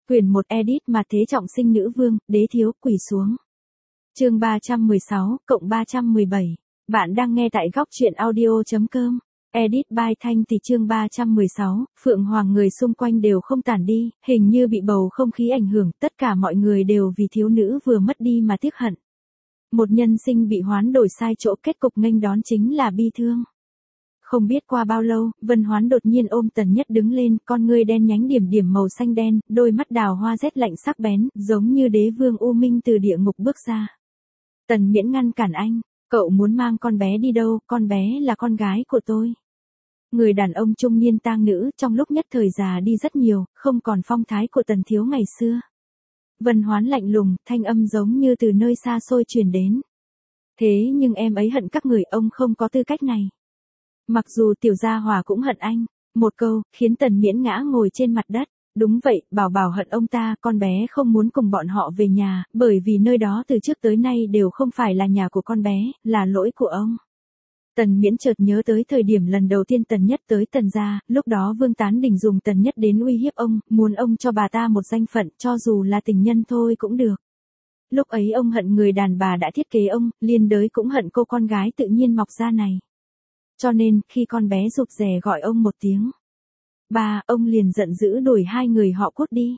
Quyển 1 edit mà thế trọng sinh nữ vương, đế thiếu, quỳ xuống. Chương 316, cộng 317. Bạn đang nghe tại góc truyện audio.com. Edit by Thanh thì chương 316, Phượng Hoàng người xung quanh đều không tản đi, hình như bị bầu không khí ảnh hưởng, tất cả mọi người đều vì thiếu nữ vừa mất đi mà tiếc hận. Một nhân sinh bị hoán đổi sai chỗ, kết cục nghênh đón chính là bi thương. Không biết qua bao lâu, Vân Hoán đột nhiên ôm Tần Nhất đứng lên, con ngươi đen nhánh điểm điểm màu xanh đen, đôi mắt đào hoa rét lạnh sắc bén, giống như đế vương U Minh từ địa ngục bước ra. Tần Miễn ngăn cản anh, cậu muốn mang con bé đi đâu, con bé là con gái của tôi. Người đàn ông trung niên tang nữ trong lúc nhất thời già đi rất nhiều, không còn phong thái của Tần thiếu ngày xưa. Vân Hoán lạnh lùng, thanh âm giống như từ nơi xa xôi truyền đến. Thế nhưng em ấy hận các người, ông không có tư cách này. Mặc dù tiểu gia hòa cũng hận anh, một câu, khiến Tần Miễn ngã ngồi trên mặt đất. Đúng vậy, Bảo Bảo hận ông ta, con bé không muốn cùng bọn họ về nhà, bởi vì nơi đó từ trước tới nay đều không phải là nhà của con bé, là lỗi của ông. Tần Miễn chợt nhớ tới thời điểm lần đầu tiên Tần Nhất tới Tần gia, lúc đó Vương Tán Đình dùng Tần Nhất đến uy hiếp ông, muốn ông cho bà ta một danh phận, cho dù là tình nhân thôi cũng được. Lúc ấy ông hận người đàn bà đã thiết kế ông, liên đới cũng hận cô con gái tự nhiên mọc ra này. Cho nên, khi con bé rụt rè gọi ông một tiếng ba, ông liền giận dữ đuổi hai người họ cút đi.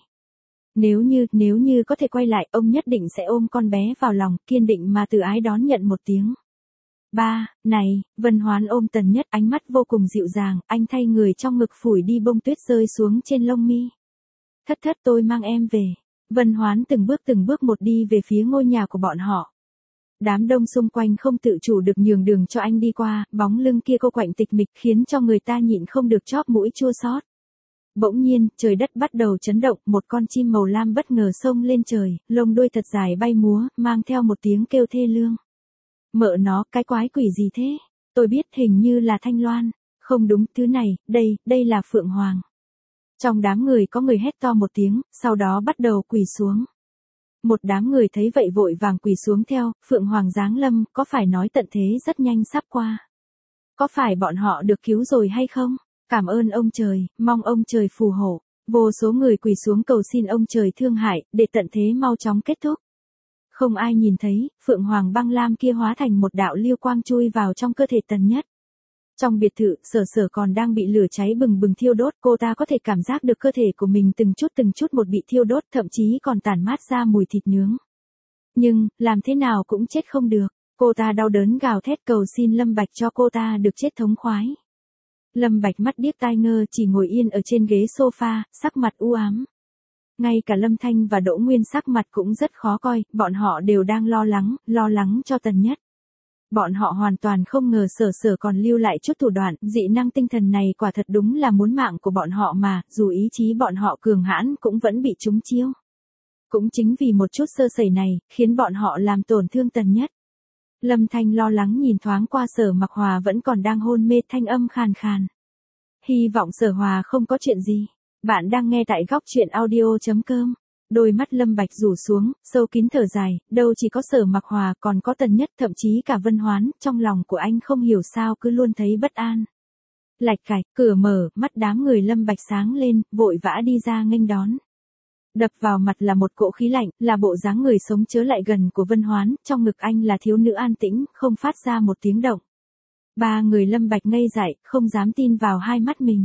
Nếu như có thể quay lại, ông nhất định sẽ ôm con bé vào lòng, kiên định mà từ ái đón nhận một tiếng ba. Này, Vân Hoán ôm Tần Nhất, ánh mắt vô cùng dịu dàng, anh thay người trong ngực phủi đi bông tuyết rơi xuống trên lông mi. Thất tôi mang em về. Vân Hoán từng bước một đi về phía ngôi nhà của bọn họ. Đám đông xung quanh không tự chủ được nhường đường cho anh đi qua, bóng lưng kia cô quạnh tịch mịch khiến cho người ta nhịn không được chóp mũi chua xót. Bỗng nhiên, trời đất bắt đầu chấn động, một con chim màu lam bất ngờ xông lên trời, lông đuôi thật dài bay múa, mang theo một tiếng kêu thê lương. Mợ nó, cái quái quỷ gì thế? Tôi biết, hình như là Thanh Loan. Không đúng, thứ này, đây là Phượng Hoàng. Trong đám người có người hét to một tiếng, sau đó bắt đầu quỳ xuống. Một đám người thấy vậy vội vàng quỳ xuống theo, Phượng Hoàng giáng lâm, có phải nói tận thế rất nhanh sắp qua? Có phải bọn họ được cứu rồi hay không? Cảm ơn ông trời, mong ông trời phù hộ. Vô số người quỳ xuống cầu xin ông trời thương hại, để tận thế mau chóng kết thúc. Không ai nhìn thấy, Phượng Hoàng băng lam kia hóa thành một đạo lưu quang chui vào trong cơ thể Tần Nhất. Trong biệt thự, Sở còn đang bị lửa cháy bừng bừng thiêu đốt, cô ta có thể cảm giác được cơ thể của mình từng chút một bị thiêu đốt, thậm chí còn tản mát ra mùi thịt nướng. Nhưng, làm thế nào cũng chết không được, cô ta đau đớn gào thét cầu xin Lâm Bạch cho cô ta được chết thống khoái. Lâm Bạch mắt điếc tai ngơ chỉ ngồi yên ở trên ghế sofa, sắc mặt u ám. Ngay cả Lâm Thanh và Đỗ Nguyên sắc mặt cũng rất khó coi, bọn họ đều đang lo lắng cho Tần Nhất. Bọn họ hoàn toàn không ngờ Sở còn lưu lại chút thủ đoạn, dị năng tinh thần này quả thật đúng là muốn mạng của bọn họ mà, dù ý chí bọn họ cường hãn cũng vẫn bị trúng chiêu. Cũng chính vì một chút sơ sẩy này, khiến bọn họ làm tổn thương Tần Nhất. Lâm Thanh lo lắng nhìn thoáng qua Sở Mặc Hòa vẫn còn đang hôn mê, thanh âm khàn khàn. Hy vọng Sở Hòa không có chuyện gì. Bạn đang nghe tại góc truyện audio.com. Đôi mắt Lâm Bạch rủ xuống, sâu kín thở dài, đâu chỉ có Sở Mặc Hòa còn có Tần Nhất, thậm chí cả Vân Hoán, trong lòng của anh không hiểu sao cứ luôn thấy bất an. Lạch cạch, cửa mở, mắt đám người Lâm Bạch sáng lên, vội vã đi ra nghênh đón. Đập vào mặt là một cỗ khí lạnh, là bộ dáng người sống chớ lại gần của Vân Hoán, trong ngực anh là thiếu nữ an tĩnh, không phát ra một tiếng động. Ba người Lâm Bạch ngây dại, không dám tin vào hai mắt mình.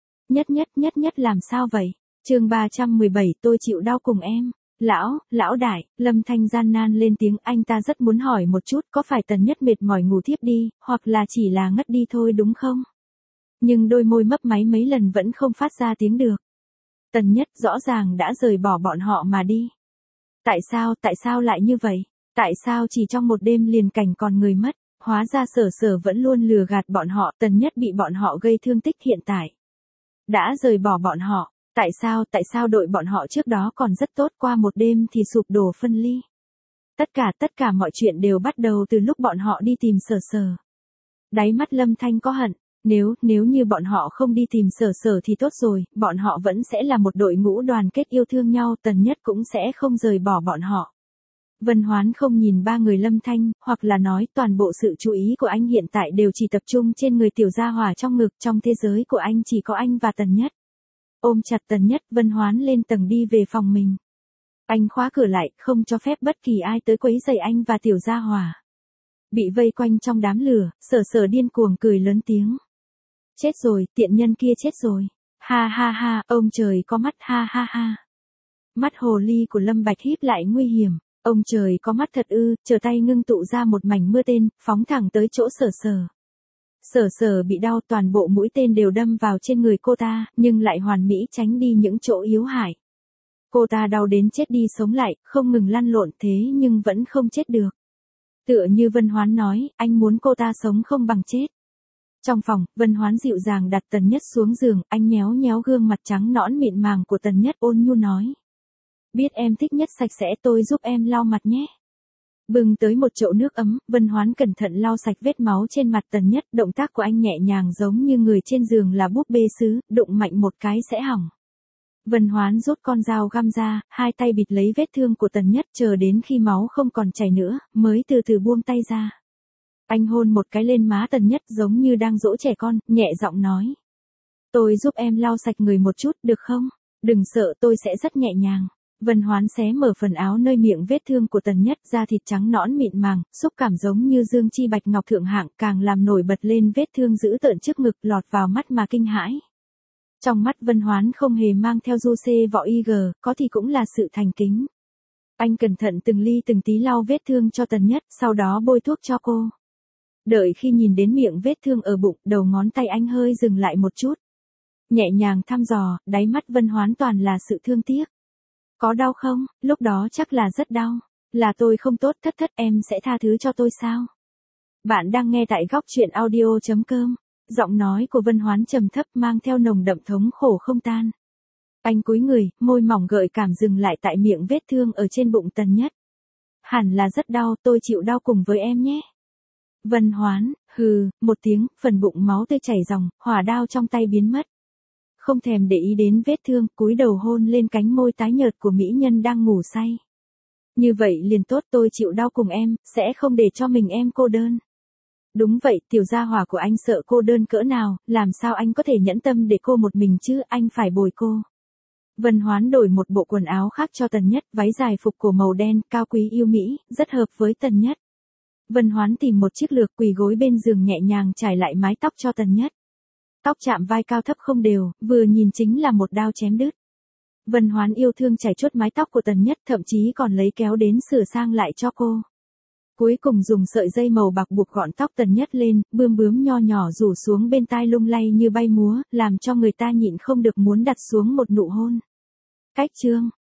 Nhất làm sao vậy? Chương 317, tôi chịu đau cùng em. Lão đại, Lâm Thanh gian nan lên tiếng, anh ta rất muốn hỏi một chút, có phải Tần Nhất mệt mỏi ngủ thiếp đi, hoặc là chỉ là ngất đi thôi đúng không? Nhưng đôi môi mấp máy mấy lần vẫn không phát ra tiếng được. Tần Nhất rõ ràng đã rời bỏ bọn họ mà đi. Tại sao lại như vậy? Tại sao chỉ trong một đêm liền cảnh còn người mất? Hóa ra Sở vẫn luôn lừa gạt bọn họ, Tần Nhất bị bọn họ gây thương tích hiện tại. Đã rời bỏ bọn họ. Tại sao đội bọn họ trước đó còn rất tốt, qua một đêm thì sụp đổ phân ly. Tất cả mọi chuyện đều bắt đầu từ lúc bọn họ đi tìm Sở. Đáy mắt Lâm Thanh có hận, nếu như bọn họ không đi tìm Sở thì tốt rồi, bọn họ vẫn sẽ là một đội ngũ đoàn kết yêu thương nhau, Tần Nhất cũng sẽ không rời bỏ bọn họ. Vân Hoán không nhìn ba người Lâm Thanh, hoặc là nói toàn bộ sự chú ý của anh hiện tại đều chỉ tập trung trên người tiểu gia hỏa trong ngực, trong thế giới của anh chỉ có anh và Tần Nhất. Ôm chặt Tần Nhất, Vân Hoán lên tầng đi về phòng mình. Anh khóa cửa lại, không cho phép bất kỳ ai tới quấy rầy anh và Tiểu Gia Hỏa. Bị vây quanh trong đám lửa, Sở Sở điên cuồng cười lớn tiếng. Chết rồi, tiện nhân kia chết rồi. Ha ha ha, ông trời có mắt, ha ha ha. Mắt hồ ly của Lâm Bạch híp lại nguy hiểm. Ông trời có mắt thật ư, chờ tay ngưng tụ ra một mảnh mưa tên, phóng thẳng tới chỗ Sở Sở. Sở Sở bị đau, toàn bộ mũi tên đều đâm vào trên người cô ta, nhưng lại hoàn mỹ tránh đi những chỗ yếu hại. Cô ta đau đến chết đi sống lại, không ngừng lăn lộn thế nhưng vẫn không chết được. Tựa như Vân Hoán nói, anh muốn cô ta sống không bằng chết. Trong phòng, Vân Hoán dịu dàng đặt Tần Nhất xuống giường, anh nhéo nhéo gương mặt trắng nõn mịn màng của Tần Nhất, ôn nhu nói. Biết em thích nhất sạch sẽ, tôi giúp em lau mặt nhé. Bưng tới một chậu nước ấm, Vân Hoán cẩn thận lau sạch vết máu trên mặt Tần Nhất, động tác của anh nhẹ nhàng giống như người trên giường là búp bê sứ, đụng mạnh một cái sẽ hỏng. Vân Hoán rút con dao găm ra, hai tay bịt lấy vết thương của Tần Nhất, chờ đến khi máu không còn chảy nữa, mới từ từ buông tay ra. Anh hôn một cái lên má Tần Nhất giống như đang dỗ trẻ con, nhẹ giọng nói. Tôi giúp em lau sạch người một chút, được không? Đừng sợ, tôi sẽ rất nhẹ nhàng. Vân Hoán xé mở phần áo nơi miệng vết thương của Tần Nhất, da thịt trắng nõn mịn màng, xúc cảm giống như dương chi bạch ngọc thượng hạng, càng làm nổi bật lên vết thương dữ tợn trước ngực, lọt vào mắt mà kinh hãi. Trong mắt Vân Hoán không hề mang theo du xê võ IG, có thì cũng là sự thành kính. Anh cẩn thận từng ly từng tí lau vết thương cho Tần Nhất, sau đó bôi thuốc cho cô. Đợi khi nhìn đến miệng vết thương ở bụng, đầu ngón tay anh hơi dừng lại một chút. Nhẹ nhàng thăm dò, đáy mắt Vân Hoán toàn là sự thương tiếc. Có đau không? Lúc đó chắc là rất đau. Là tôi không tốt, Thất Thất, em sẽ tha thứ cho tôi sao? Bạn đang nghe tại góc truyện audio.com. Giọng nói của Vân Hoán trầm thấp mang theo nồng đậm thống khổ không tan. Anh cúi người, môi mỏng gợi cảm dừng lại tại miệng vết thương ở trên bụng Tần Nhất. Hẳn là rất đau, tôi chịu đau cùng với em nhé. Vân Hoán, hừ, một tiếng, phần bụng máu tươi chảy ròng, hỏa đao trong tay biến mất. Không thèm để ý đến vết thương, cúi đầu hôn lên cánh môi tái nhợt của mỹ nhân đang ngủ say. Như vậy liền tốt, tôi chịu đau cùng em, sẽ không để cho mình em cô đơn. Đúng vậy, Tiểu Gia Hỏa của anh sợ cô đơn cỡ nào, làm sao anh có thể nhẫn tâm để cô một mình chứ, anh phải bồi cô. Vân Hoán đổi một bộ quần áo khác cho Tần Nhất, váy dài phục cổ màu đen, cao quý yêu mỹ, rất hợp với Tần Nhất. Vân Hoán tìm một chiếc lược, quỳ gối bên giường nhẹ nhàng trải lại mái tóc cho Tần Nhất. Tóc chạm vai cao thấp không đều, vừa nhìn chính là một đao chém đứt. Vân Hoán yêu thương chải chuốt mái tóc của Tần Nhất, thậm chí còn lấy kéo đến sửa sang lại cho cô. Cuối cùng dùng sợi dây màu bạc buộc gọn tóc Tần Nhất lên, bươm bướm nho nhỏ rủ xuống bên tai lung lay như bay múa, làm cho người ta nhịn không được muốn đặt xuống một nụ hôn. Cách chương